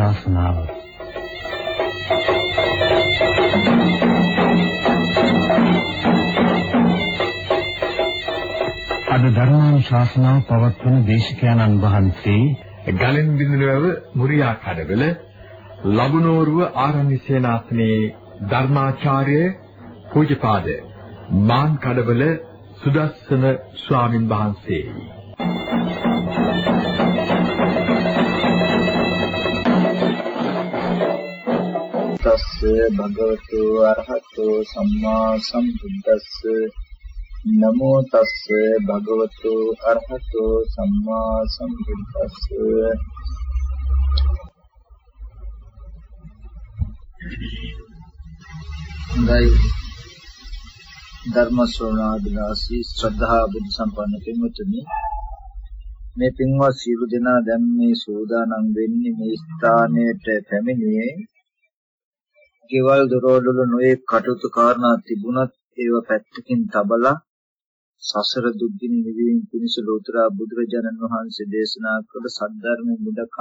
ධර්මානුශාසනාව අද ධර්මානුශාසනාව පවත්වන දේශකයන්න් වහන්සේ ගලෙන් බිඳුනව මුරියා කඩවල ලබුනෝරුව ආරණ්‍ය සේනාසනේ ධර්මාචාර්ය පූජ්‍යපාද මාන් කඩවල සුදස්සන ස්වාමින් වහන්සේ තස්ස භගවතු අරහතෝ සම්මා සම්බුද්දස්ස නමෝ තස්ස භගවතු අරහතෝ සම්මා සම්බුද්දස්ස දෛ ධර්ම ශ්‍රවණාදිලාසී ශ්‍රද්ධා බුද්ධ සම්පන්න පින්වතුනි මේ පින්වත් සියලු දෙනා දැන් මේ සෝදානම් වෙන්නේ මේ ස්ථානයට පැමිණියේ ගෙවල් දොරවල් නොයේ කටයුතු කාරණා තිබුණත් ඒව පැත්තකින් තබලා සසර දුක්ගින නිවීම පිණිස ලෝතර බුදුරජාණන් වහන්සේ දේශනා කළ සද්ධර්මයෙන් මුදක්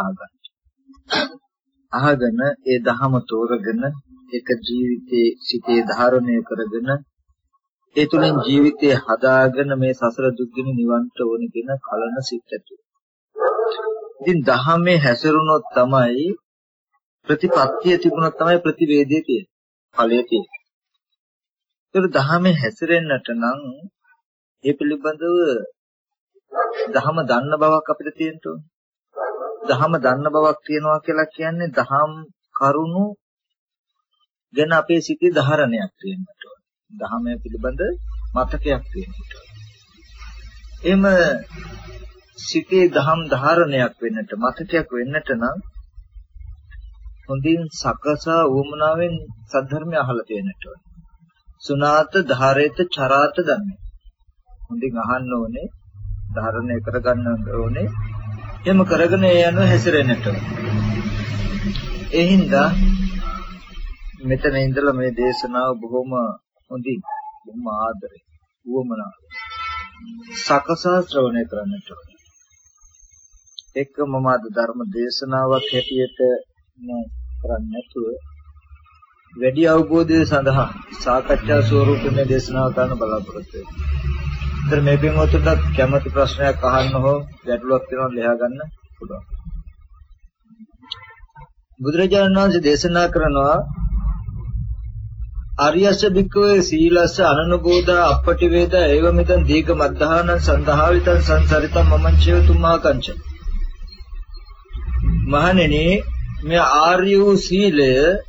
අහගෙන ඒ ධහම තෝරගෙන එක ජීවිතයේ සිටේ ධාරණය කරගෙන ඒ තුලින් ජීවිතය හදාගෙන මේ සසර දුක්ගින නිවන්ට ඕන කියන කලන සිත් ඇති. ඉතින් ධහමේ හැසිරුණොත් තමයි ප්‍රතිපත්තිය තිබුණොත් තමයි ප්‍රතිවේදයේ තියෙන්නේ. ඵලයේ තියෙන්නේ. ඒක ධහමේ හැසිරෙන්නට නම් ඒ පිළිබඳව ධහම දන්න බවක් අපිට තියෙන්න ඕනේ. ධහම දන්න බවක් තියනවා කියලා කියන්නේ ධහම් කරුණු ගැන අපේ සිතේ ධාරණයක් තියෙන්නට ඕනේ. ධහම පිළිබඳ මතකයක් තියෙන්නට ඕනේ. එහෙම සිතේ ධහම් ධාරණයක් වෙන්නට මතකයක් වෙන්නට නම් හොඳින් සකසා වුමනාවෙන් සද්ධර්මය අහලා තියෙන්නට ඕනේ. සුනාත ධාරේත චරාත ධම්මේ. හොඳින් අහන්න ඕනේ, ධාරණය කරගන්න ඕනේ. එහෙම කරගෙන ඒ යනවා හැසිරෙන්නට ඕනේ. ඒ හින්දා මෙතන ඉඳලා මේ දේශනාව බොහොම හොඳින්, බොහොම ආදරේ, වුමනාවෙන් සකසා ශ්‍රවණය කරන්නට ඕනේ. එක්කම මම අද ධර්ම දේශනාවක් හැටියට කරන්නේ නැතුව වැඩි අවබෝධය සඳහා සාකච්ඡා ස්වරූපයේ දේශනාව කරන්න බලාපොරොත්තු වෙනවා. ඉතින් මේ පින්වතුන්ට කැමති ප්‍රශ්නයක් අහන්න හෝ ගැටලුවක් තියෙනවා ලියා ගන්න පුළුවන්. බුදුරජාණන් වහන්සේ දේශනා කරනවා ආර්යස්ස භික්ඛවේ සීලස්ස අනනුබෝධා අපටි වේද ඒවමිතං දීඝ මද්ධානං සන්දහාවිතං සංසරිතං මමංචේව තුම්මාකංච. මහණෙනි මේ ආර්ය වූ සීලය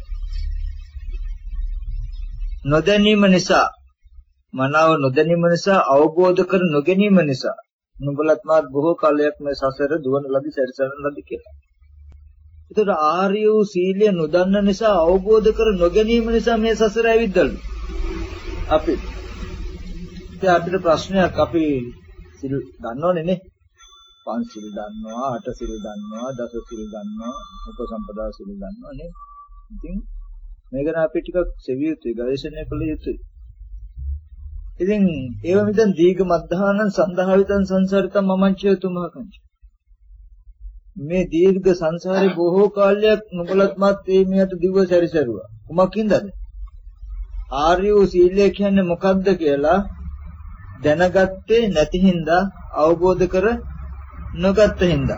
නොදැනීම නිසා, මනාව නොදැනීම නිසා, අවබෝධ කර නොගැනීම නිසා නුඹලත් මාත් බොහෝ කාලයක් මේ සසර දුවන ලදී, සැරිසරන ලදී කියලා. ඒතර ආර්ය වූ සීලය නොදන්න නිසා, අවබෝධ කර නොගැනීම නිසා මේ සසර ඇවිද්දලු. අපි ඉතින් අපිට ප්‍රශ්නයක්, අපි සිල් දන්නවනේ නේ. පංචශීල දන්නවා, අටශීල දන්නවා, දසශීල දන්නවා, උපසම්පදා සීල දන්නවා නේ. ඉතින් මේක නම් අපි ටිකක් සෙවිය යුතුයි, ගවේෂණය කළ යුතුයි. ඉතින් ඒව මිදන් දීඝ මද්ධානං සන්දහාවිතං සංසාරිතං මමංචය තුමහකංච. මේ දීර්ඝ සංසාරේ බොහෝ කාලයක් නුඹලත් මාත් මේකට දිව සැරිසරුවා. කුමකින්දද? ආර්ය වූ සීලය කියන්නේ මොකක්ද කියලා දැනගත්තේ නැති හින්දා, අවබෝධ කර නොගත්ත හින්දා.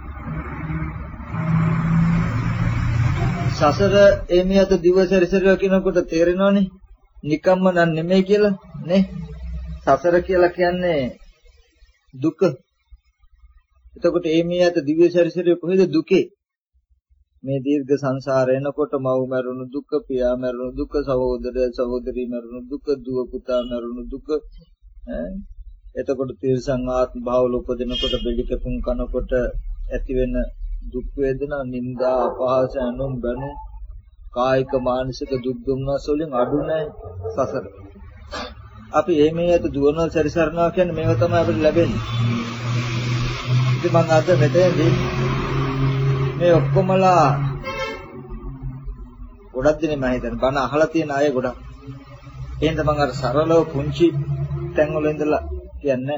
සසර එමියත දිව සැරිසරුවා කියනකොට තේරෙනවනේ නිකම්ම නන් නෙමෙයි කියලා නේ. සසර කියලා කියන්නේ දුක. එතකොට එමියත දිව සැරිසරුවේ කොහෙද දුකේ? මේ දීර්ඝ සංසාරය එනකොට මව් මරුණු දුක, පියා මරුණු දුක, සහෝදර සහෝදරි මරුණු දුක, දුව පුතා මරුණු දුක. එතකොට තිරසං ආත්ම භාවල උපදිනකොට, බෙලි කැපුම් කනකොට ඇති වෙන දුක් වේදනා, නිന്ദා, අපහාස, අනුම් බැනු, කායික මානසික දුක් දුම්නස් වලින් අඩු නැහැ සසර. අපි මේ ඇත දුවනවා සැරිසරනවා කියන්නේ මේව තමයි අපිට ලැබෙන්නේ. ඉතින් මම අද මෙතනදී මේ ඔක්කොමලා ගොඩක් දිනේ මම හිතන්නේ බණ අහලා තියෙන අය ගොඩක්. එහෙනම් මම අර සරලව පුංචි තැන් වල ඉඳලා කියන්නේ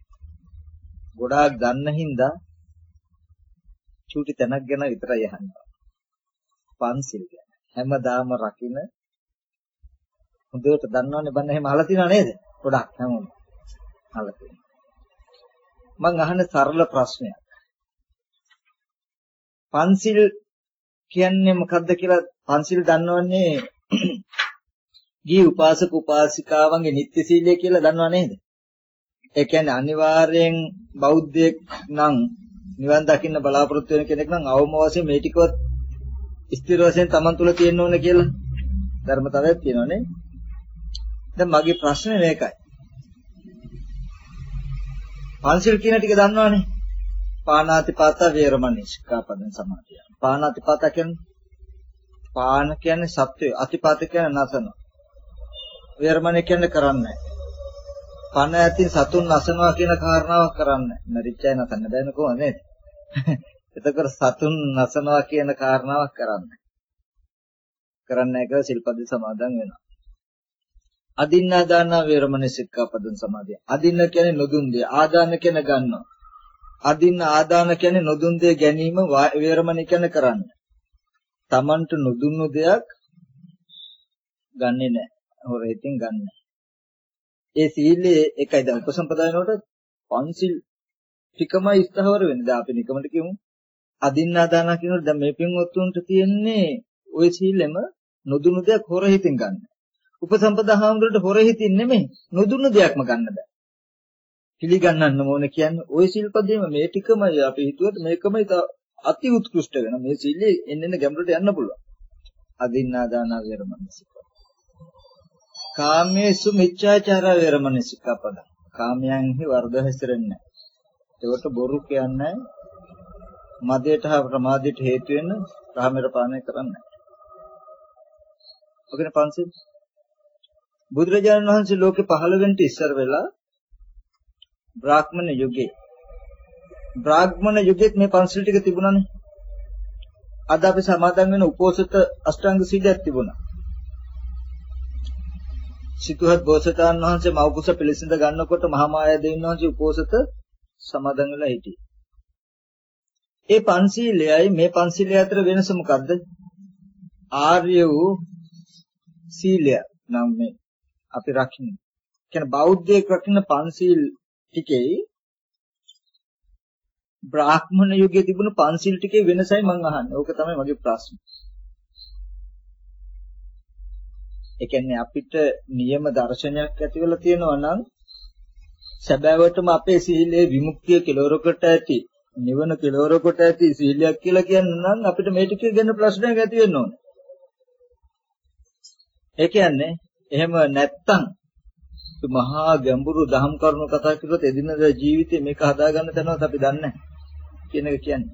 ගොඩාක් දන්න හින්දා චූටි තැනක් ගැන විතරයි අහන්නේ. පන්සිල් ගැන. හැමදාම රකින්න හොඳට දන්නවනේ බන්න එහෙම අහලා තියෙනව නේද? ගොඩක් හැමෝම අහලා තියෙනවා. මං අහන සරල ප්‍රශ්නයක්. පන්සිල් කියන්නේ මොකද්ද කියලා පන්සිල් දන්නවන්නේ ගිහි උපාසක උපාසිකාවන්ගේ නිත්‍ය සීලය කියලා දන්නව නේද? ඒ කියන්නේ අනිවාර්යෙන් බෞද්ධයෙක් නම් නිවන් දකින්න බලාපොරොත්තු වෙන කෙනෙක් නම් අවම වශයෙන් මේ ටිකවත් ස්ථිර වශයෙන් Taman තුල තියෙන්න ඕන කියලා ධර්මතාවයක් තියෙනවනේ. දැන් මගේ ප්‍රශ්නේ මේකයි. පන්සිල් කියන ටික දන්නවනේ. පාණාතිපාතා වේරමණී සික්ඛාපදං සමාදියා. පාණාතිපාතා කියන්නේ පාන කියන්නේ සත්වය, අතිපාත කියන්නේ නසන. වේරමණී කියන්නේ කරන්නේ. පණ ඇති සතුන් නසනවා කියන කාරණාවක් කරන්නේ. මරිච්චය නසන්න බෑනේ කොහොමද නේද? එතකොට සතුන් නසනවා කියන කාරණාවක් කරන්නේ. කරන්නේ නැහැ කියලා සිල්පද සමාදන් වෙනවා. අදින්නා දාන වේරමණී සික්ඛාපදං සමාදිය. අදින්න කියන්නේ නොදුන් දෙය. ආදාන කියන්නේ ගන්නවා. අදින්න ආදාන කියන්නේ නොදුන් දෙය ගැනීම වේරමණී කියන්නේ කරන්නේ. Tamanට නොදුන්නු දෙයක් ගන්නෙ නැහැ. හොරෙන් ගන්න. ඒ සීලයේ එකයි දැන් උපසම්පදායනකොට පන්සිල් ටිකමයි ස්ථාවර වෙන්නේ. දැන් අපි නිකමට කියමු. අදින්නා දාන කියනකොට දැන් මේ පින්වත්තුන්ට තියෙන්නේ ওই සීලෙම නොදුන්නු දෙයක් හොරෙන් ගන්න. උපසම්පදා හාමුදුරට හොරෙහිතින් නෙමෙයි නොදුන්නු දෙයක්ම ගන්න බෑ. පිළිගන්නන්න ඕන කියන්නේ ওই සිල්පදේම මේ ටිකමයි අපි හිතුවට මේකමයි අති උත්කෘෂ්ඨ වෙන මේ සීලයේ එන්න ගැඹුරට යන්න පුළුවන්. අදින්නා දාන වේරමණී සික්ඛාපද. කාමේසු මිච්ඡාචාර වේරමණී සික්ඛාපද. කාමයන්හි වර්ධ හැසිරෙන්නේ නැහැ. ඒකට බොරු කියන්නේ මදයට හා ප්‍රමාදයට හේතු වෙන කාමයට පානය කරන්නේ නැහැ. ඔකනේ පන්සිල්. බුදුරජාණන් වහන්සේ ලෝකේ පහළ වෙන්න ඉස්සර වෙලා බ්‍රාහ්මණ යුගයේ මේ පන්සිල් ටික තිබුණානේ. අද අපි සමාදන් වෙන උපෝසත අෂ්ටාංග සීලයක් තිබුණා. සිතුහත් බෝසතාණන් වහන්සේ මව්කුස පිළිසිඳ ගන්නකොට මහා මායා දෙවියන් වහන්සේ උපෝසත සමාදන් වෙලා හිටියේ. ඒ පන්සිලයයි මේ පන්සිලය අතර වෙනස මොකද්ද? ආර්ය වූ සීලය නම් මේ අපි රකින්න. කියන්නේ බෞද්ධයෙක් රකින්න පන්සිල් ටිකේ බ්‍රාහ්මණ යුගයේ තිබුණු පන්සිල් ටිකේ වෙනසයි මම අහන්නේ. ඕක තමයි මගේ ප්‍රශ්නේ. ඒ කියන්නේ අපිට නියම දර්ශනයක් ඇති වෙලා තියෙනවා නම් සැබෑවටම අපේ සීලේ විමුක්තිය කෙලවරකට ඇති, නිවන කෙලවරකට ඇති සීලයක් කියලා කියන්න නම් අපිට මේ ටික ගැන ප්‍රශ්නයක් ඇති වෙන්න ඕනේ. ඒ කියන්නේ එහෙම නැත්තම් මහා ගැඹුරු දහම් කරුණු කතා කරලා එදිනදා ජීවිතේ මේක හදාගන්න තැනවත් අපි දන්නේ නැහැ කියන එක කියන්නේ.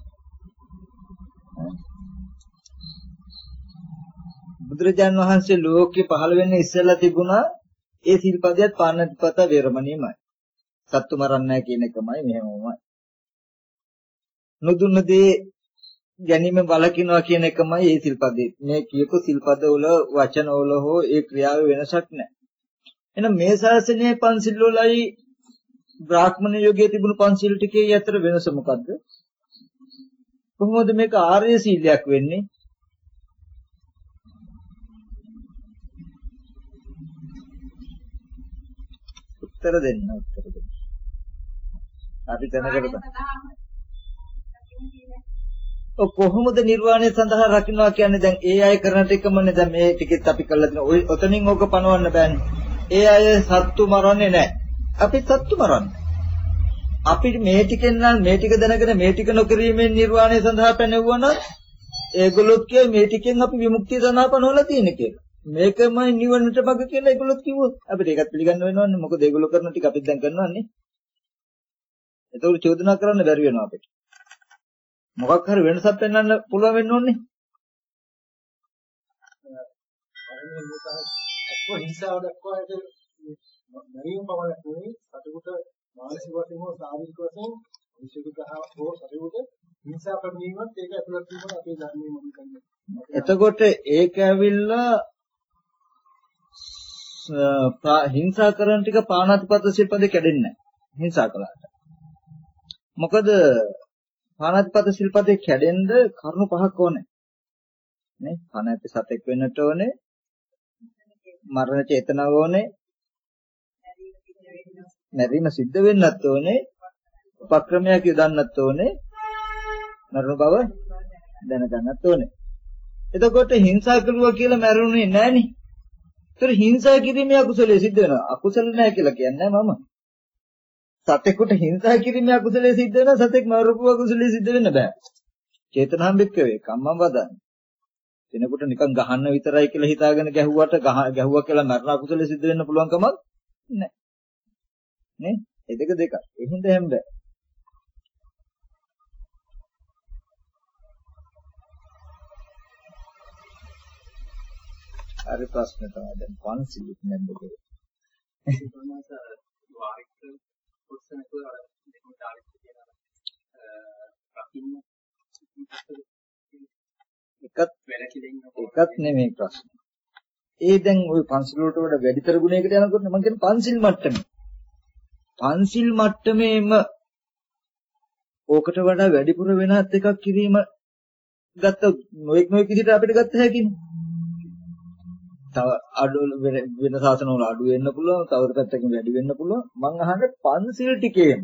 බුදුරජාණන් වහන්සේ ලෝකේ පහළ වෙන්නේ ඉස්සෙල්ලා තිබුණා ඒ සිල්පදයට පාණාතිපාත වේරමණීමයි. සත්තු මරන්නේ නැහැ කියන එකමයි මෙහෙමමයි. නොදුන්න දේ ගැනීම වලකිනවා කියන එකමයි ඒ සිල්පදේ. මේ කියපු සිල්පදවල වචනවල හෝ ඒ ක්‍රියාවේ වෙනසක් නැහැ. එහෙනම් මේ ශාසනයේ පන්සිල් වලයි බ්‍රාහ්මණ යෝගයේ තිබුණු පන්සිල් ටිකේ අතර වෙනස මොකද්ද? කොහොමද මේක ආර්ය සීලයක් වෙන්නේ? උත්තර දෙන්න. අපි දැනගන්න. ඔය කොහොමද නිර්වාණය සඳහා රකින්නවා කියන්නේ දැන් ඒ අය කරන ටිකමනේ දැන් මේ ටිකෙත් අපි කළා දෙන ඔය ඔතනින් ඕක පනවන්න බෑනේ. ඒ අය සත්තු මරන්නේ නැහැ. අපි සත්තු මරන්නේ. අපි මේ ටිකෙන් නම් මේ ටික දැනගෙන මේ ටික නොකිරීමෙන් නිර්වාණය සඳහා පැනෙවුවා නම් ඒගොල්ලොත් කියයි මේ ටිකෙන් අපි විමුක්තිය සඳහා පනවලා තියෙන කියලා. මේකමයි නිවනට මඟ කියලා ඒගොල්ලොත් කිව්වොත් අපිට ඒකත් පිළිගන්න වෙනවන්නේ. මොකද ඒගොල්ලෝ කරන ටික අපිත් දැන් කරනවානේ. ඒතකොට චෝදනා කරන්න බැරි වෙනවා අපිට. මොකක් හරි වෙනසක් පෙන්වන්න පුළුවන් වෙන්න ඕනේ. හිංසාව දක්වාට මරියම් පමණක් නෙවෙයි සතුට මානසික වශයෙන් හෝ ශාරීරික වශයෙන් විශේෂ හෝ සතුට හිංසා කරනීමත් ඒක ඇතුළත් වීම අපේ ධර්මයේ මොකද කියන්නේ. එතකොට ඒක ඇවිල්ලා හිංසා කරන ටික පාණාතිපාත සිල්පදේ කැඩෙන්නේ නැහැ. හිංසා කළාට. මොකද පාණාතිපාත සිල්පදේ කැඩෙන්න කරුණු පහක් ඕනේ. නේ පණ ඇති සතෙක් වෙන්නට ඕනේ. මරණ චේතනාව ඕනේ. මැරීම සිද්ධ වෙන්නත් ඕනේ. උපක්‍රමයක් යොදන්නත් ඕනේ. මරණ බව දැනගන්නත් ඕනේ. එතකොට හිංසා කරුවා කියලා මැරුණේ නැහනේ. ඒතර හිංසා කිරීමේ අකුසලයේ සිද්ධ වෙනවා. අකුසල නැහැ කියලා කියන්නේ මම. සතෙකුට හිංසා කිරීමේ අකුසලයේ සිද්ධ වෙනවා. සතෙක් මරපු අකුසලයේ සිද්ධ වෙන්න බෑ. චේතනාම් බික්කවේ කම්මම් වදන්නේ. කෙනෙකුට නිකන් ගහන්න විතරයි කියලා හිතාගෙන ගැහුවා කියලා මරණ අකුසලයේ සිද්ධ වෙන්න පුළුවන් කමක් නැහැ. නේ? ඒ දෙක. ඒ හින්දා හැම බෑ. අර ප්‍රශ්න තමයි දැන් පන්සිලුත් නැද්ද කියලා. වාරික උත්සනකෝ අර දෙකට ආවිත් කියලා රකින්න එකත් නෙමෙයි ප්‍රශ්න. ඒ දැන් ওই පන්සිල් වලට වඩා වැඩිතර ගුණයකට යනකොට මම කියන්නේ පන්සිල් මට්ටමේ. පන්සිල් මට්ටමේම ඕකට වඩා වැඩිපුර වෙනත් එකක් කිරීම ගත්ත නොඑක් විදිහට අපිට ගත්ත හැකිනේ. තව අඩු වෙන සාසන වල අඩු වෙන්න පුළුවන්, තව පැත්තකින් වැඩි වෙන්න පුළුවන්. මං අහන්නේ පන්සිල් ටිකේම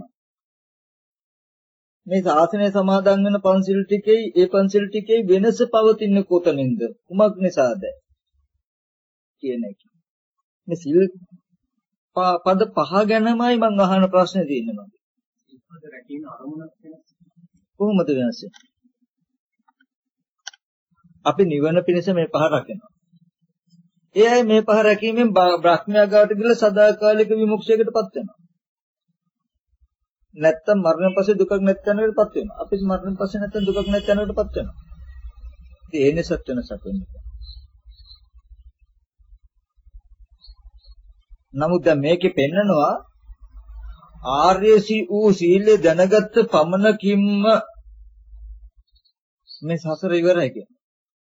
මේ ශාසනය සමාදන් වෙන පන්සිල් ටිකේ ඒ පන්සිල් ටිකේ වෙනස පවතින්නේ කොතනින්ද? කුමක් නිසාද? කියන එක. මේ සිල් පද පහ ගැනමයි මම අහන ප්‍රශ්නේ තියෙන්නේ මගේ. ඉස්සර රැකීම අරමුණක් වෙනස්. කොහොමද වෙනස්? අපි නිවන පිණිස මේ පහ රකිනවා. ඒ අය මේ පහ රැකීමෙන් බ්‍රහ්මයා ගාවට ගිහලා සදාකාලික විමුක්තියකටපත් වෙනවා. නැත්තම් මරණයෙන් පස්සේ දුකක් නැත්නම්කටපත් වෙනවා. අපි මරණයෙන් පස්සේ නැත්තම් දුකක් නැත්නම්කටපත් වෙනවා. ඉතින් ඒ නිසත් වෙනසක් වෙනවා. නමුත් දැන් මේකේ පෙන්නනවා ආර්යසි වූ සීලය දැනගත්ත පමණකින්ම මේ සසර ඉවරයි කියන්නේ.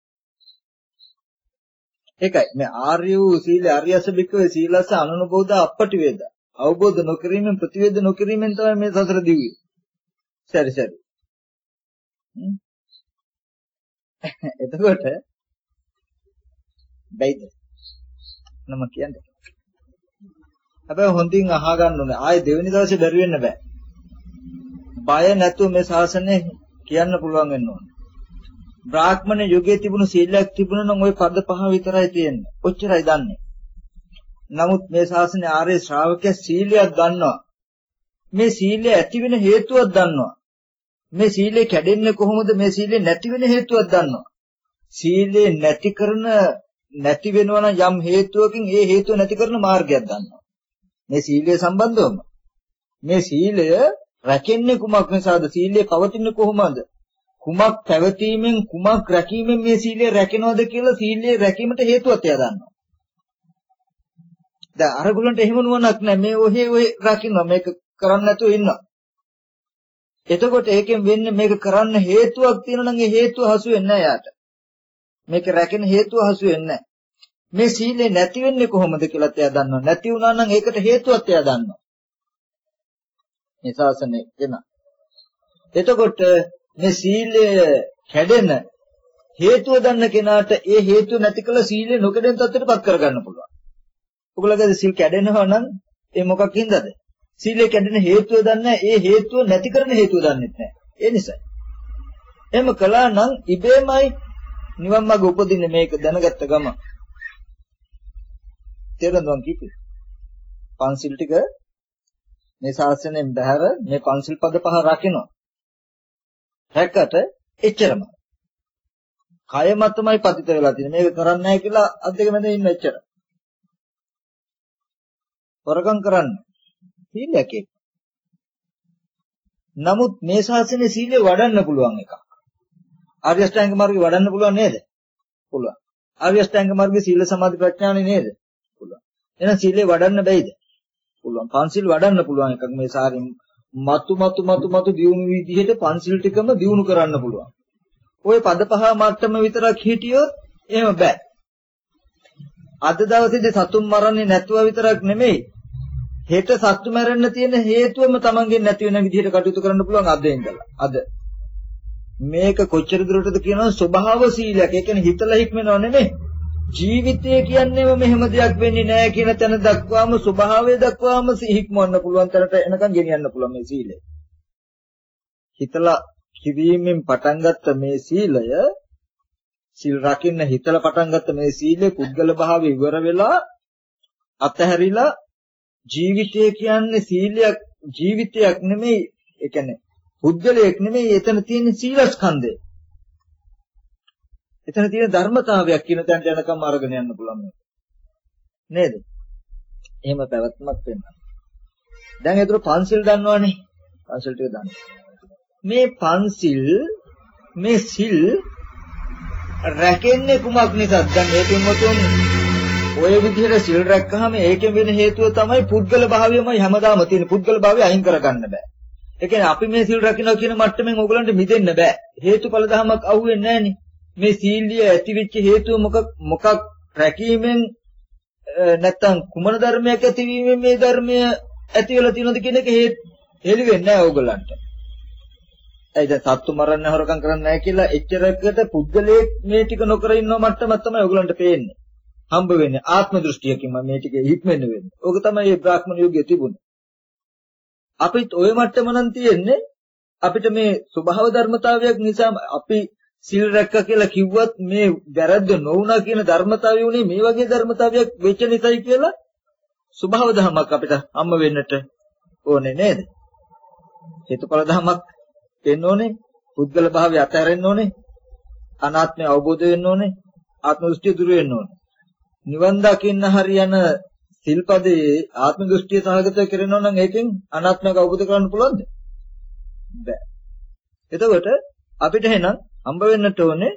ඒකයි මේ ආර්ය වූ සීල ආර්යස බික්කවේ සීලස අනුනබෝධ අපටි වේද අවබෝධ නොකිරීමෙන් ප්‍රතිවේද නොකිරීමෙන් තමයි මේ සසර දිව්වේ. සරි. එතකොට බයිද නම කියන්නේ. හැබැයි හොඳින් අහගන්න ඕනේ. ආයේ දෙවෙනි දවසේ බැරි වෙන්න බෑ. බය නැතුව මේ ශාසනය කියන්න පුළුවන් වෙන්න ඕනේ. බ්‍රාහ්මණ යුගයේ තිබුණු සීලයක් තිබුණා නම් ওই පද පහ විතරයි තියෙන්නේ. ඔච්චරයි දන්නේ. නමුත් මේ ශාසනයේ ආර්ය ශ්‍රාවකයා සීලයක් දන්නවා. මේ සීලය ඇති වෙන හේතුවක් දන්නවා. මේ සීලය කැඩෙන්නේ කොහොමද? මේ සීලය නැති වෙන හේතුවක් දන්නවා. සීලය නැති වෙනවා නම් යම් හේතුවකින් ඒ හේතුව නැති කරන මාර්ගයක් දන්නවා. මේ සීලය සම්බන්ධවම මේ සීලය රැකෙන්නේ කුමක් නිසාද? සීලය පවතින්නේ කොහොමද? කුමක් පැවතීමෙන් කුමක් රැකීමෙන් මේ සීලය රැකෙනවද කියලා සීලය රැකීමට හේතුවක් එයා දන්නවා. දැන් අරගොල්ලන්ට එහෙම නුවණක් නැහැ. මේ ඔහේ රකින්නවා. මේක කරන්න නැතුව ඉන්නවා. එතකොට ඒකෙන් වෙන්නේ මේක කරන්න හේතුවක් තියෙනවා නම් ඒ හේතුව හසු වෙන්නේ නැහැ යාට. මේක රැකෙන හේතුව හසු වෙන්නේ නැහැ. මේ සීලය නැති වෙන්නේ කොහොමද කියලාත් එයා දන්නවා. නැති වුණා නම් ඒකට හේතුවක් එයා දන්නවා. මේ ශාසනයේ එන. එතකොට මේ සීලය කැඩෙන හේතුව දන්න කෙනාට ඒ හේතුව නැති කළ සීලය නොකඩෙන තත්ත්වයටපත් කරගන්න පුළුවන්. ඔයගොල්ලෝගේ සීල් කැඩෙනවා නම් ඒ මොකක් හින්දාද? සීලය කැඩෙන හේතුව දන්නේ ඒ හේතුව නැති කරන හේතුව දන්නේ නැහැ. ඒ නිසා. එහෙම කළා නම් ඉබේමයි නිවන් මාර්ග උපදින්නේ මේක දැනගත්ත ගම. තේරුණාද කිව්වේ? පන්සිල් ටික මේ ශාසනයෙන් බැහැර මේ පන්සිල් පද පහ රකින්න. හැකට එච්චරම. කය මතමයි පතිත වෙලා තියෙන්නේ. මේක කරන්නේ නැහැ කියලා අත් දෙක මැද ඉන්න එච්චර. වරකම් කරන්න. සීලයක් එක්ක. නමුත් මේ ශාසනයේ සීලය වඩන්න පුළුවන් එකක්. ආර්ය අෂ්ටාංග මාර්ගය වඩන්න පුළුවන් නේද? පුළුවන්. ආර්ය අෂ්ටාංග මාර්ගයේ සීල සමාධි ප්‍රඥානේ නේද? පුළුවන්. එහෙනම් සීලය වඩන්න බැයිද? පුළුවන්. පන්සිල් වඩන්න පුළුවන් එකක් මේ සාරෙන් මතු දියුණු විදිහට පන්සිල් ටිකම දියුණු කරන්න පුළුවන්. ওই පද පහ මට්ටම විතරක් හිටියොත් එහෙම බෑ. අද දවසේදී සතුන් මරන්නේ නැතුව විතරක් නෙමෙයි. හෙට සත්තු මැරෙන්න තියෙන හේතුවම Tamanගෙන් නැති වෙන විදිහට කටයුතු කරන්න පුළුවන් අද ඉඳලා. අද මේක කොච්චර දුරටද කියනවා ස්වභාව සීලයක්. ඒ කියන්නේ හිතලා හික්මනව නෙමෙයි. ජීවිතය කියන්නේම මෙහෙම දෙයක් වෙන්නේ නැහැ කියන තැන දක්වාම ස්වභාවය දක්වාම හික්මවන්න පුළුවන් තරට එනකන් ගෙනියන්න පුළුවන් මේ සීලය. හිතලා කිවීමෙන් පටන් ගත්ත මේ සීලය සීල් රකින්න හිතලා පටන් ගත්ත මේ සීලය පුද්ගල භාවය ඉවර වෙලා අතහැරිලා ජීවිතය කියන්නේ සීලයක් ජීවිතයක් නෙමෙයි. ඒ කියන්නේ පුද්ගලයක් නෙමෙයි. එතන තියෙන සීලස්කන්ධය. එතන තියෙන ධර්මතාවයක් කියන තැනට යනකම් අරගෙන යන්න පුළුවන් නේද? එහෙම පැවැත්මක් වෙන්න. දැන් ඒතර පන්සිල් දන්නවනේ. පන්සිල් ටික දන්න. මේ පන්සිල් මේ සිල් රැකෙන්නේ කුමක් නිසාද? දැන් මේ පින්වතුන් ඔය විදිහට සිල් රැක්කහම ඒකෙන් වෙන හේතුව තමයි පුද්ගල භාවයමයි හැමදාම තියෙන. පුද්ගල භාවය අයින් කරගන්න බෑ. ඒ කියන්නේ අපි මේ සිල් රැකිනවා කියන මට්ටමින් ඕගලන්ට මිදෙන්න බෑ. හේතුඵල ධමයක් අහුවෙන්නේ නැහනේ. මේ සීලිය ඇතිවෙච්ච හේතුව මොකක් රැකීමෙන් නැත්තම් කුමන ධර්මයක් ඇතිවීමෙන් මේ ධර්මය ඇති වෙලා තියෙනවද කියන එක හෙළි වෙන්නේ නැහැ ඕගලන්ට. ඒ දැන් සත්තු මරන්න හොරකම් කරන්නේ නැහැ කියලා එච්චරකට පුද්ගලයෙක් මේ ටික නොකර ඉන්නව මට්ටමක් තමයි ඕගලන්ට පේන්නේ. හම්බ වෙන්නේ ආත්ම දෘෂ්ටියකින් මේ ටික හික්මෙන්න වෙන්නේ. ඕක තමයි මේ බ්‍රාහ්මණ යුගයේ තිබුණේ. අපිත් ওই මට්ටම නම් තියෙන්නේ අපිට මේ ස්වභාව ධර්මතාවයක් නිසා අපි සිල් රැක්ක කියලා කිව්වත් මේ වැරද්ද නොවුණා කියන ධර්මතාවය උනේ මේ වගේ ධර්මතාවයක් වෙච්ච නිසායි කියලා ස්වභාව ධර්මයක් අපිට හම්බ වෙන්නට ඕනේ නේද? හේතුඵල ධර්මයක් වෙන්න ඕනේ, පුද්ගල භාවය අතහැරෙන්න ඕනේ, අනාත්මය අවබෝධ වෙන්න ඕනේ, ආත්ම දෘෂ්ටිය දුර වෙන්න ඕනේ. නිවන් දකින්න හරියන සිල්පදේ ආත්ම දෘෂ්ටිය සහගත කරනවා නම් ඒකෙන් අනාත්මයක් අවබෝධ කරගන්න පුළුවන්ද? බෑ. එතකොට අපිට එහෙනම් හම්බ වෙන්නට ඕනේ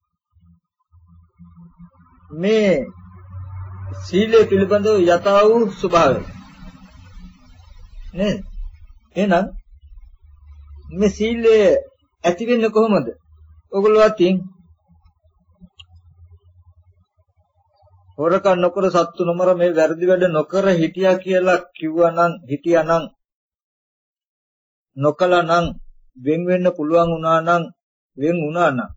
මේ සීලය පිළිබඳව යථා වූ ස්වභාවය නේද? එහෙනම් මේ සීලය ඇති වෙන්නේ කොහොමද? ඔයගොල්ලෝ අතින් හොරකම් නොකර සත්තු නොමර මේ වැරදි වැඩ නොකර හිටියා කියලා කිව්වනම් හිටියානම් නොකලනම් වෙන් වෙන්න පුළුවන් වුණා නම් වෙන් වුණා නම්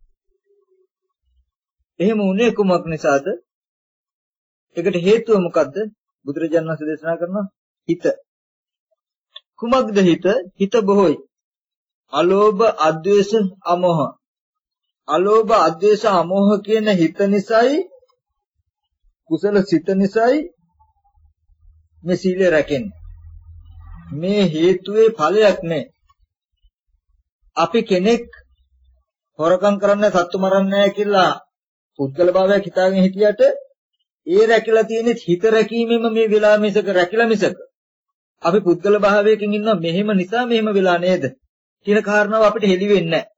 එහෙම උනේ කුමක් නිසාද? ඒකට හේතුව මොකද්ද? බුදුරජාණන් වහන්සේ දේශනා කරනවා හිත. කුමක්ද හිත? හිත බොහෝයි. අලෝභ, අද්වේෂ, අමෝහ. අලෝභ, අද්වේෂ, අමෝහ කියන හිත නිසායි කුසල සිත නිසායි මේ සීලය රැකෙන්නේ. මේ හේතුවේ ඵලයක් නේ. අපි කෙනෙක් හොරකම් කරන්නේ සත්තු මරන්නේ නැහැ කියලා පුද්ගල භාවයක් හිතාගෙන හිටියට ඒ රැකිලා තියෙන්නේ හිත රැකීමෙම මේ වෙලා මිසක රැකිලා මිසක අපි පුද්ගල භාවයකින් ඉන්නවා මෙහෙම නිසා මෙහෙම වෙලා නේද කියන කාරණාව අපිට හෙළි වෙන්නේ නැහැ.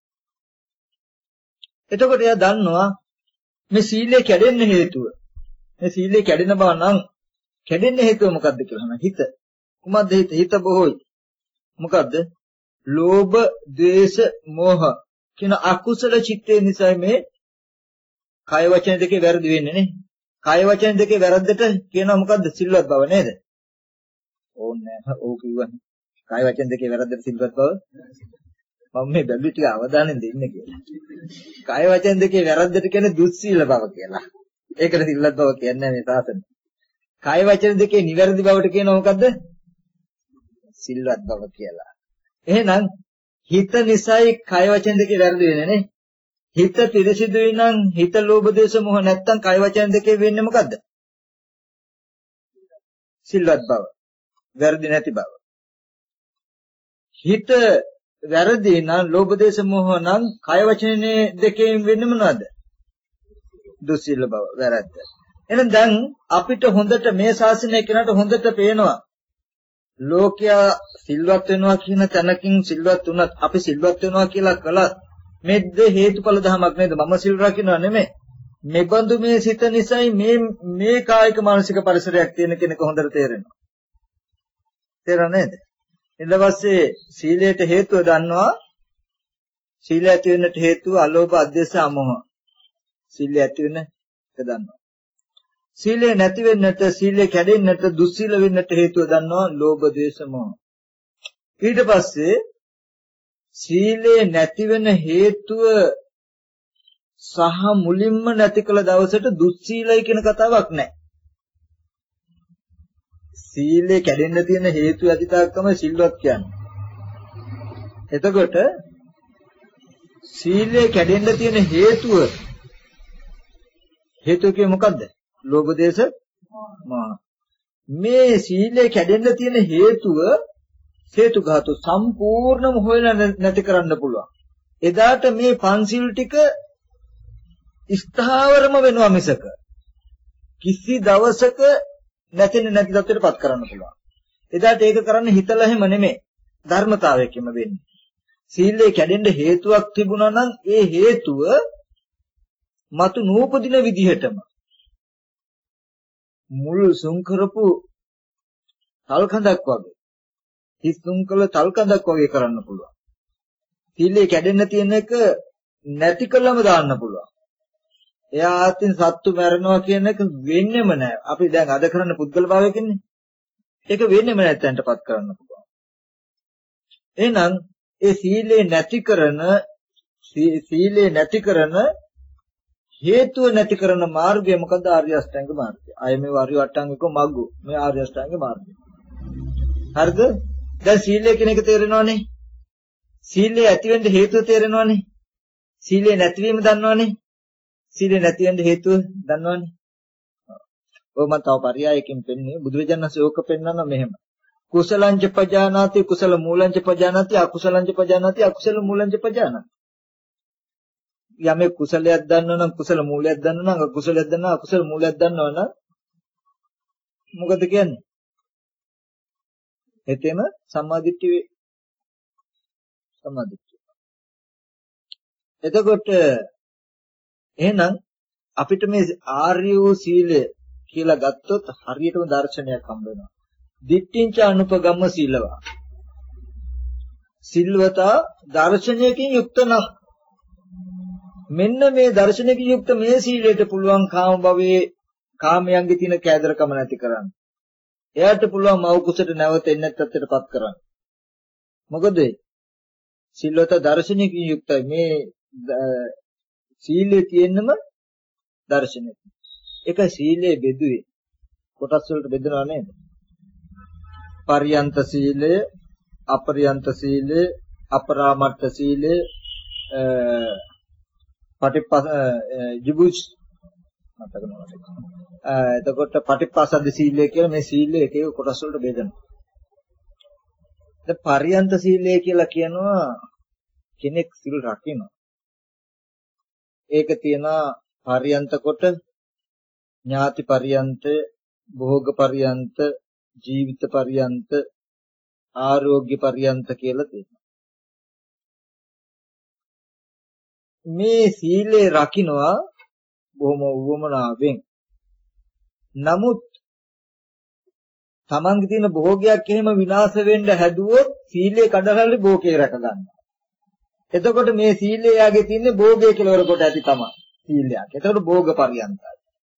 එතකොට එයා දන්නවා මේ සීලය කැඩෙන්න හේතුව. මේ සීලය කැඩෙන බව නම් කැඩෙන්න හේතුව මොකද්ද කියලා නම් හිත. කුමක්ද හිත? හිත බොහෝයි. මොකද්ද? ලෝභ, ද්වේෂ, මෝහ කියන අකුසල චිත්තේ නිසා මේ කය වචන දෙකේ වැරදි වෙන්නේ නේ. කය වචන දෙකේ වැරද්දට කියනවා මොකද්ද? සිල්වත් බව නේද? ඕනේ නැහැ. ඕක කිව්වනේ. කය වචන දෙකේ වැරද්දට සිල්වත් බව. මම මේ බැලු ටික අවධානයෙන් දෙන්න කියලා. කය වචන දෙකේ වැරද්දට කියන්නේ දුස්සීල බව කියලා. ඒකට සිල්වත් බව කියන්නේ මේ සාසන. කය වචන දෙකේ නිවැරදි බවට කියනවා මොකද්ද? සිල්වත් බව කියලා. එහෙනම් හිත නිසායි කය වචන දෙකේ වැරදි වෙන්නේ නේ. හිත පිරිසිදුයි නම් හිත ලෝභ දේශ මොහ නැත්තම් කය වචන දෙකේ වෙන්නේ මොකද්ද? සිල්වත් බව. වැරදි නැති බව. හිත වැරදි නම් ලෝභ දේශ මොහ නම් කය වචනේ දෙකෙන් වෙන්නේ මොනවද? දුස්සීල බව වැරද්ද. එහෙනම් දැන් අපිට හොඳට මේ ශාසනය කෙනාට හොඳට පේනවා ලෝකයා සිල්වත් වෙනවා කියන තැනකින් සිල්වත් වුණත් අපි සිල්වත් වෙනවා කියලා කළත් මෙද්ද හේතුඵල ධමයක් නේද? මම සිල් රකින්නවා නෙමෙයි. මෙබඳු මේ සිත නිසායි මේ කායික මානසික පරිසරයක් තියෙන කෙනෙක් හොඳට තේරෙනවා. තේරෙනවද නේද? ඊට පස්සේ සීලයට හේතුව දන්නවා. සීලය ඇති වෙන්නට හේතුව අලෝභ, අද්වේෂ, අමෝහ. සීලය ඇති වෙන එක දන්නවා. සීලය නැති වෙන්නට, සීලය කැඩෙන්නට, දුස්සීල වෙන්නට හේතුව දන්නවා ලෝභ, ද්වේෂ, මෝහ. ඊට පස්සේ සීලේ නැති වෙන හේතුව සහ මුලින්ම නැති කළ දවසට දුස්සීලයි කියන කතාවක් නැහැ. සීලේ කැඩෙන්න තියෙන හේතු ඇති තාක් තමයි සිල්වත් කියන්නේ. එතකොට සීලේ කැඩෙන්න තියෙන හේතුව මොකද්ද? ලෝභ දේශ මොහ. මේ සීලේ කැඩෙන්න තියෙන හේතුව හේතුඝාතු සම්පූර්ණම හොයලා නැති කරන්න පුළුවන්. එදාට මේ පන්සිල් ටික ස්ථාවරම වෙනවා මිසක කිසි දවසක නැති තත්ත්වයටපත් කරන්න පුළුවන්. එදාට ඒක කරන්න හිතලා එහෙම නෙමෙයි. ධර්මතාවයකින්ම වෙන්නේ. සීලේ කැඩෙන්න හේතුවක් තිබුණා නම් ඒ හේතුව මතු නූපදින විදිහටම මුල් සුන් කරපු තල්කඳක් වගේ හිස් සුන් කළ තල්කඳක් වගේ කරන්න පුළුවන්. සීලේ කැඩෙන්න තියෙන එක නැති කළම දාන්න පුළුවන්. එයා ආත්මින් සත්තු මරනවා කියන එක වෙන්නේම නැහැ. අපි දැන් අද කරන්න පුද්ගල භාවයකින්නේ. ඒක වෙන්නේම නැත්තන්ටපත් කරන්න පුළුවන්. එහෙනම් ඒ සීලේ නැති කරන හේතුව නැති කරන මාර්ගය මොකද? ආර්ය අෂ්ටාංග මාර්ගය. අය මේ ආර්ය අෂ්ටාංගික මග්ගු. මේ ආර්ය අෂ්ටාංග මාර්ගය. හරිද? දැන් සීලය කියන එක තේරෙනවනේ. සීලය ඇති වෙන්න හේතුව තේරෙනවනේ. සීලය නැතිවීම දන්නවනේ. සීලය නැති වෙන්න හේතුව දන්නවනේ. ඔය මම තව පරයයකින් පෙන්නේ බුදුරජාණන් වහන්සේ ඕක පෙන්නනවා මෙහෙම. කුසලංච පජානාති කුසල මූලංච පජානාති අකුසලංච පජානාති අකුසල මූලංච පජානාති. යමේ කුසලයක් දන්නවනම් කුසල මූලයක් දන්නවනම් අකුසලයක් දන්නවා අකුසල මූලයක් දන්නවනම් මොකද කියන්නේ? එතෙම සම්මාදිට්ඨිය වේ. සම්මාදිට්ඨිය. එතකොට එහෙනම් අපිට මේ ආර්ය වූ සීලය කියලා ගත්තොත් හරියටම දර්ශනයක් හම්බ වෙනවා. දිට්ඨිංච අනුපගම්ම සීලවා. සිල්වතා දර්ශනයකින් යුක්ත නම් මෙන්න මේ දර්ශනයකින් යුක්ත මේ සීලයට පුළුවන් කාම භවයේ කාමයන්ගේ තියෙන කෑදරකම නැති කරන්න. එයාට පුළුවන් මව කුසට නැවත එන්නත් තත්ත්වයටපත් කරන්න. මොකද සිල්වතා දර්ශනයකින් යුක්තයි. මේ සීලයේ තියෙනම දර්ශනය. ඒක සීලයේ බෙදුවේ කොටස් වලට බෙදනවා නේද? පරියන්ත සීලය, අපරියන්ත සීලය, අපරාමර්ථ සීලය, ජිබුස් එතකොට පටිපස්සද්ද සීලය කියලා මේ සීලය එක එක කොටස් වලට බෙදනවා. දැන් පරියන්ත සීලය කියලා කියනවා කෙනෙක් සිල් රකිනවා. ඒක තියෙනවා පරියන්ත කොට ඥාති පරියන්ත, භෝග පරියන්ත, ජීවිත පරියන්ත, ආරෝග්‍ය පරියන්ත කියලා තියෙනවා. මේ සීලේ රකින්නවා බොහොම උවමනාවෙන්. නමුත් තමන්ගේ තියෙන භෝගයක් එහෙම විනාශ වෙන්න හැදුවොත් සීලේ කඩලාලි භෝගේ රැක ගන්නවා. එතකොට මේ සීලේ යාගේ තියෙන භෝගය කෙලවර කොට ඇති තමයි සීලයක්. එතකොට භෝග පරියන්තයි.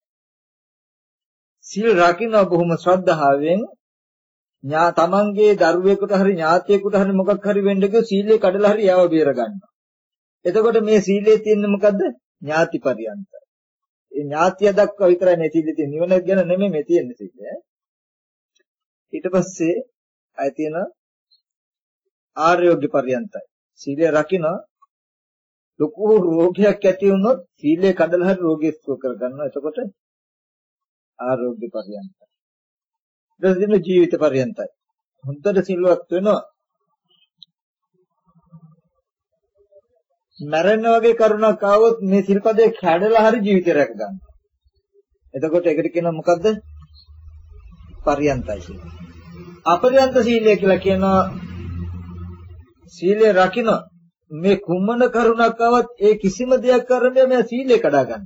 සීල් රකින්න බොහොම ශ්‍රද්ධාවෙන් තමන්ගේ දරුවෙකුට හරි ඥාතියෙකුට හරි මොකක් හරි වෙන්න ගිය සීලේ කඩලා හරි යව බේර ගන්නවා. එතකොට මේ සීලේ තියෙන්නේ මොකද්ද? ඥාති පරියන්තයි. ඒ ඥාතිය දක්වා විතරයි මේ සීලේ තියෙන්නේ. නිවන ගැන නෙමෙයි මේ තියෙන්නේ සීලය. ඊට පස්සේ ආය තියෙන ආරෝග්‍ය පරියන්තයි. සීලය රකින්න ලොකු රෝගයක් ඇති වුණොත් සීලය කඩලා හරි රෝගය සුව කර ගන්නවා. එතකොට ආරෝග්‍ය පරියන්තයි. දෙසින ජීවිත පරියන්තයි. හොඳට සිල්වත් වෙනවා. මරණ වගේ කරුණක් ආවොත් මේ සිල්පදේ කැඩලා හරි ජීවිතය රැක ගන්නවා. එතකොට ඒකට කියනවා මොකද්ද? පරියන්තයි කියලා. අපරියන්ත සීලය කියලා කියනවා සීලය රකින්න මේ කුමන කරුණක් ආවත් ඒ කිසිම දෙයක් කරන්නේ මේ සීලය කඩා ගන්න.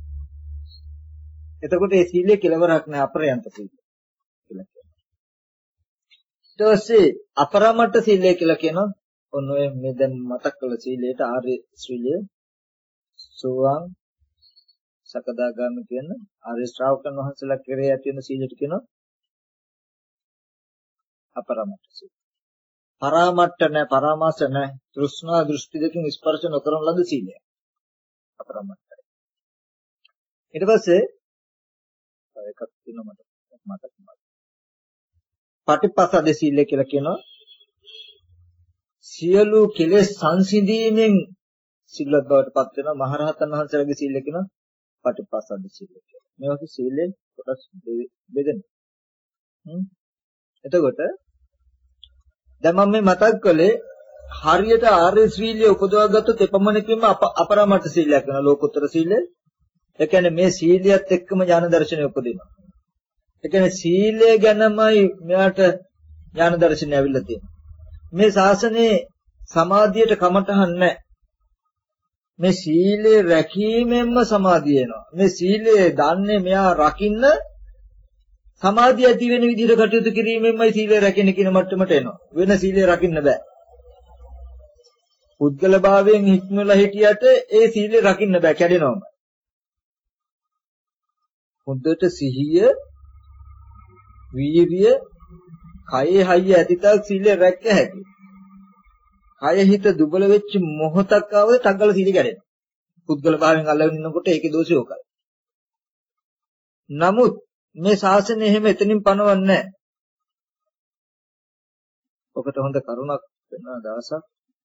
එතකොට ඒ සීලේ කෙලවරක් නෑ අපරියන්ත සීලය කියලා කියනවා. ඊට පස්සේ අපරාමර්ථ සීලය කියලා කියනවා ඔන්න ඔය මේ දැන් මතක් කළ සීලයට ආර්ය සීලය සෝවාන් සකදාගාමී කියන ආර්ය ශ්‍රාවකයන් වහන්සේලා කෙරේ ඇති වෙන සීලයට කියනවා අපරාමර්ථ සීලය. පරාමට්ට නැහැ, පරාමාස නැහැ. තෘෂ්ණා දෘෂ්ටි දෙකෙන් ස්පර්ශ නොකරන ලද සීලය. අපරාමට්ටයි. ඊට පස්සේ එකක් තියෙනවා මට පටිපස්සද සීලය කියලා කියනවා. සියලු කෙලෙස් සංසිඳීමෙන් සිල්වත් බවට පත් වෙන මහරහතන් වහන්සේලාගේ සීලය කියනවා පටිපස්සද සීලය කියලා. මේ වගේ සීලෙන් කොටස් බෙදෙනවා. එතකොට දැන් මම මේ මතක් කළේ හරියට ආර්ය ශ්‍රීලිය උපදවා ගත්තොත් එපමණකින්ම අපරාමර්ථ සීලයක් වෙනවා ලෝකෝත්තර සීලය. ඒ කියන්නේ මේ සීලියත් එක්කම ඥාන දර්ශනය උපදිනවා. ඒ කියන්නේ සීලය ගැනමයි මෙයාට ඥාන දර්ශනය ඇවිල්ලා තියෙන්නේ. මේ ශාසනයේ සමාධියට කමටහන් නැහැ. මේ සීලේ රැකීමෙන්ම සමාධිය එනවා. මේ සීලේ දන්නේ මෙයා රකින්න සමාධිය ඇති වෙන විදිහට කටයුතු කිරීමෙන්මයි සීලය රැකෙන්නේ කියන මට්ටමට එනවා. වෙන සීලය රකින්න බෑ. පුද්ගල භාවයෙන් හික්මලා හිටියට ඒ සීලය රකින්න බෑ, කැඩෙනවම. හොඳට සිහිය, වීර්ය, කයේ හයිය ඇතිතාක් සීලය රැක්ක හැකියි. කය හිත දුබල වෙච්ච මොහොතක් ආවොත් ටග්ගල සීලය කැඩෙනවා. පුද්ගල භාවයෙන් අල්ලගෙන ඉන්නකොට ඒකේ දෝෂය ඕකයි. නමුත් මේ ශාසනය එහෙම එතනින් පනවන්නේ නැහැ. ඔකට හොඳ කරුණක් වෙන දවසක්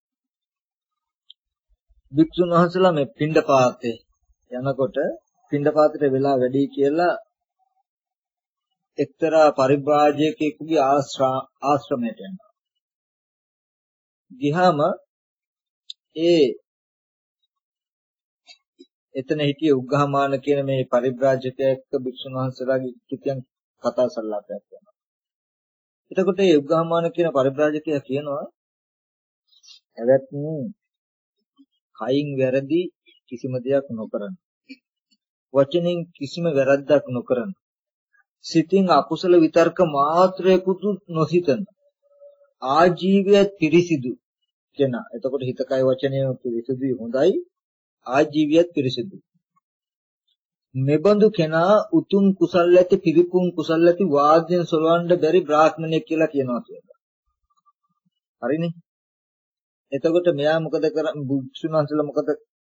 භික්ෂුන් වහන්සේලා මේ පිණ්ඩපාතේ යනකොට පිණ්ඩපාතේ වෙලා වැඩි කියලා එක්තරා පරිබ්‍රාජකයෙකුගේ ආශ්‍රමයට යනවා. ගියාම එතන හිටිය උග්ඝාමාන කියන මේ පරිබ්‍රාජකයා එක්ක භික්ෂුන් වහන්සේලාගේ කිතියන් කතා සල්ලාපයක් කරනවා. එතකොට මේ උග්ඝාමාන කියන පරිබ්‍රාජකයා කියනවා "එවත්නි කයින් වැරදි කිසිම දෙයක් නොකරන. වචනෙන් කිසිම වැරද්දක් නොකරන. සිතින් අකුසල විතර්ක මාත්‍රයකුත් නොසිතන. ආජීවය පිරිසිදු කෙනා." එතකොට හිත කය වචනය පිරිසිදුයි, හොඳයි. ආජීවියත් පිරිසිදු. මෙබඳු කෙනා උතුම් කුසල් ඇති පිරිපුන් කුසල් ඇති වාද්‍යයෙන් සොලවන්න බැරි බ්‍රාහ්මණයෙක් කියලා කියනවා කියලා. හරිනේ. එතකොට මෙයා මොකද කරන්නේ? භික්ෂුන් වහන්සේලා මොකද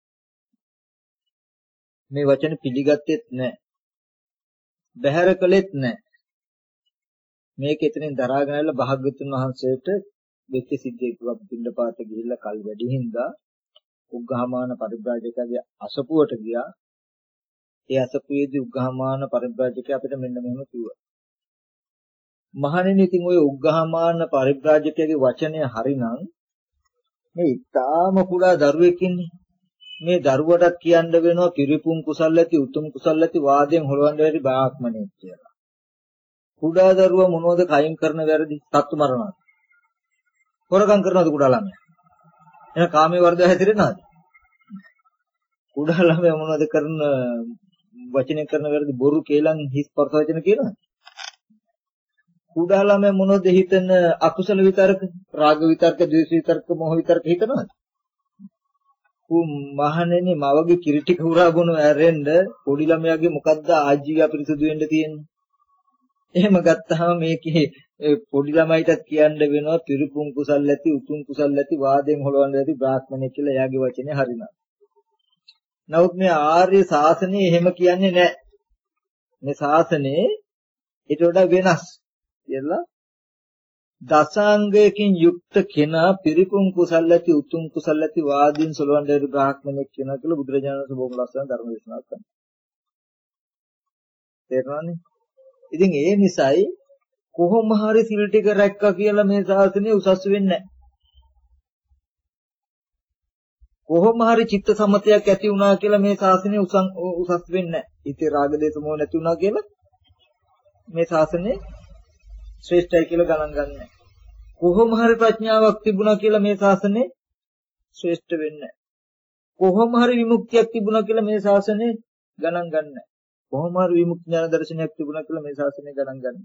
මේ වචන පිළිගත්තෙත් නැහැ. බැහැර කළෙත් නැහැ. මේක එතනින් දරාගෙන ආවිල්ලා භාග්‍යවතුන් වහන්සේට වෙච්ච සිද්ධියක් කිව්වා. පින්ඩපාත ගිහිල්ලා කල් වැඩි හින්දා උග්ඝාමාන පරිබ්‍රාජකයාගේ අසපුවට ගියා. ඒ අසපුවේදී උග්ඝාමාන පරිබ්‍රාජකයා අපිට මෙන්න මෙහෙම කිව්වා. මහණෙනි, ඉතින් ඔය උග්ඝාමාන පරිබ්‍රාජකයාගේ වචනය හරිනම් මේ ඊටාම කුඩා දරුවෙක් ඉන්නේ. මේ දරුවටත් කියන්න වෙනවා පිරිපුන් කුසල් ඇති උතුම් කුසල් ඇති වාදයෙන් හොලවන්න බැරි බ්‍රාහ්මණයෙක් කියලා. කුඩා දරුවා මොනවද කයින් කරන වැරදි? සත්තු මරනවා. හොරකම් කරනවද කුඩා ළමයා? එහෙනම් කාමයේ වර්ධව හැදිරෙනවද? කුඩා ළමයා මොනවද කරන වචනේ කරන වැරදි? බොරු කේලම් හිස් පරස වචන කියනවද? කුඩා ළමයා මොනවද හිතන අකුසල විතරක, රාග විතරක, ද්වේෂ විතරක, මොහ විතරක හිතනවද? මහණෙනි, මවගේ කිරිටි කවුරා බොන ඇරෙන්න පොඩි ළමයාගේ මොකද්ද ආජීවය අපිරිසුදු වෙන්න තියෙන්නේ? එහෙම ගත්තාම මේකේ පොඩි ළමයිටත් කියන්න වෙනවා පිරිපුන් කුසල් ඇති උතුම් කුසල් ඇති වාදයෙන් හොලවන්න ඇති බ්‍රාහ්මණයෙක් කියලා එයාගේ වචනේ හරිනවා. නමුත් මේ ආර්ය ශාසනය එහෙම කියන්නේ නැහැ. මේ ශාසනයේ ඊට වඩා වෙනස් කියලා දසාංගයකින් යුක්ත කෙනා පිරිපුන් කුසල් ඇති උතුම් කුසල් ඇති වාදයෙන් සොලවන්න ඇති බ්‍රාහ්මණයෙක් කියනවා කියලා බුදුරජාණන් වහන්සේ බොහොම ලස්සන ධර්ම දේශනාවක් කරනවා. තේරුණානේ? ඉතින් ඒ නිසායි කොහොම හරි සිල් ටික රැක්කා කියලා මේ ශාසනය උසස් වෙන්නේ නැහැ. කොහොම හරි චිත්ත සමතයක් ඇති වුණා කියලා මේ ශාසනය උසස් වෙන්නේ නැහැ. ඉතින් රාග දේශ මොහ නැති වුණා කියලා මේ ශාසනය ශ්‍රේෂ්ඨයි කියලා ගණන් ගන්නෑ. කොහොම හරි ප්‍රඥාවක් තිබුණා කියලා මේ ශාසනය ශ්‍රේෂ්ඨ වෙන්නේ නැහැ. කොහොම හරි විමුක්තියක් තිබුණා කියලා මේ ශාසනය ගණන් ගන්නෑ. කොහොම හරි විමුක්ති ඥාන දර්ශනයක් තිබුණා කියලා මේ ශාසනය ගණන් ගන්නෑ.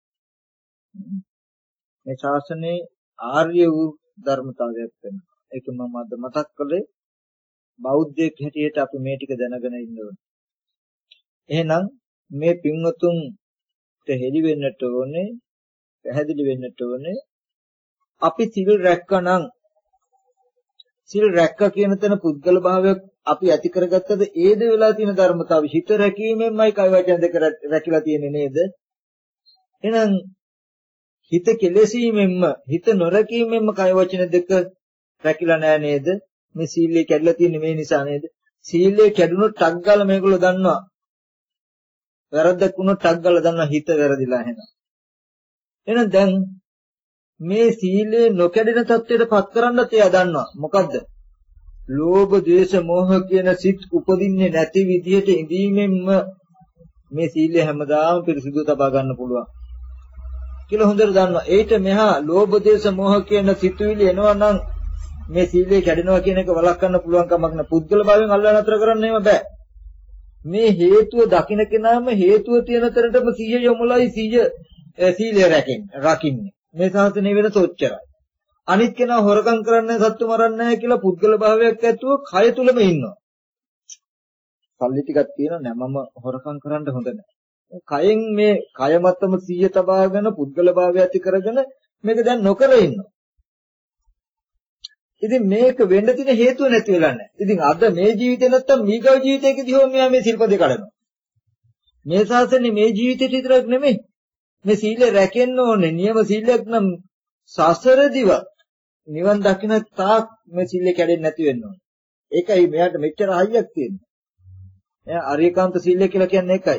මේ ශාසනයේ ආර්ය වූ ධර්මතාවයක් වෙනවා. ඒක මම අද මතක් කළේ බෞද්ධයෙක් හැටියට අපි මේ ටික දැනගෙන ඉන්න ඕනේ. එහෙනම් මේ පින්වතුන්ට හෙළි වෙන්නට ඕනේ, පැහැදිලි වෙන්නට ඕනේ අපි සිල් රැක්කනම් සිල් රැක්ක කියන තැන පුද්ගල භාවයක් අපි ඇති කරගත්තද ඒද වෙලා තියෙන ධර්මතාවය හිත රැකීමෙන්මයි කය වචන දෙක රැකිලා තියෙන්නේ නේද? එහෙනම් හිත කෙලෙසීමෙන්ම හිත නොරැකීමෙන්ම කය වචන දෙක රැකිලා නෑ නේද? මේ සීලය කැඩලා තියෙන්නේ මේ නිසා නේද? සීලය කැඩුණොත් ටක් ගාලා මේගොල්ලෝ දන්නවා. වැරද්දක් වුණොත් ටක් ගාලා දන්නවා හිත වැරදිලා එහෙනම් දැන් මේ සීලය නොකැඩෙන තත්ත්වයට පත් කරන්නත් එයා දන්නවා. මොකද්ද? ලෝභ, ද්වේෂ, මෝහ කියන සිත් උපදින්නේ නැති විදිහට ඉඳීමෙන්ම මේ සීලය හැමදාම පිරිසිදුව තබා ගන්න පුළුවන් කියලා හොඳට දන්නවා. ඒිට මෙහා ලෝභ, ද්වේෂ, මෝහ කියන සිතුවිලි එනවා නම් මේ සීලය කැඩෙනවා කියන එක වළක්වන්න පුළුවන් කමක් නැහැ. පුද්ගල භාවයෙන් අල්ලා නතර කරන්න එහෙම බෑ. මේ හේතුව දකින්න කෙනාම හේතුව තියෙන තරටම සිහිය යොමුලයි සීලය රකින්නේ. මේ සාසනය වෙන සොච්චරයි. අනිත් කෙනා හොරකම් කරන්නේ සත්තු මරන්නේ කියලා පුද්ගල භාවයක් ඇතුව කය තුලම ඉන්නවා. සල්ලි ටිකක් තියෙනවා නෑ මම හොරකම් කරන්න හොඳ නෑ. කයෙන් මේ කය මතම සිහිය තබාගෙන පුද්ගල භාවය ඇති කරගෙන මේක දැන් නොකර ඉන්නවා. ඉතින් මේක වෙන්න තියෙන හේතුව නැති වෙලා නැහැ. ඉතින් අද මේ ජීවිතේ නැත්තම් මීගව ජීවිතයකදී හෝ මෙයා මේ සිල්පදේ කඩනවා. මේ ශාසනේ මේ ජීවිතේට විතරක් නෙමෙයි. මේ සීලය රැකෙන්න ඕනේ. නියම සීලයක් නම් සසරදිව නිවන් දකින්න තාක් මේ සීලය කැඩෙන්නේ නැති වෙන්න ඕනේ. ඒකයි මෙයාට මෙච්චර හයියක් තියෙන්නේ. එයා අරියකාන්ත සීලය කියලා කියන්නේ ඒකයි.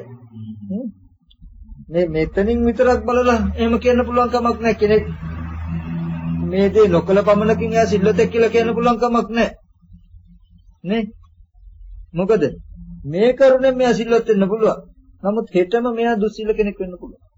මේ මෙතනින් විතරක් බලලා එහෙම කියන්න පුළුවන් කමක් නැහැ කෙනෙක්. මේ දේ නොකල පමණකින් එයා සිල්වතෙක් කියලා කියන්න පුළුවන් කමක් නැහැ. නේ? මොකද මේ කරුණෙන් මෙයා සිල්වත් වෙන්න පුළුවන්. නමුත් හෙටම මෙයා දුස්සීල කෙනෙක් වෙන්න පුළුවන්.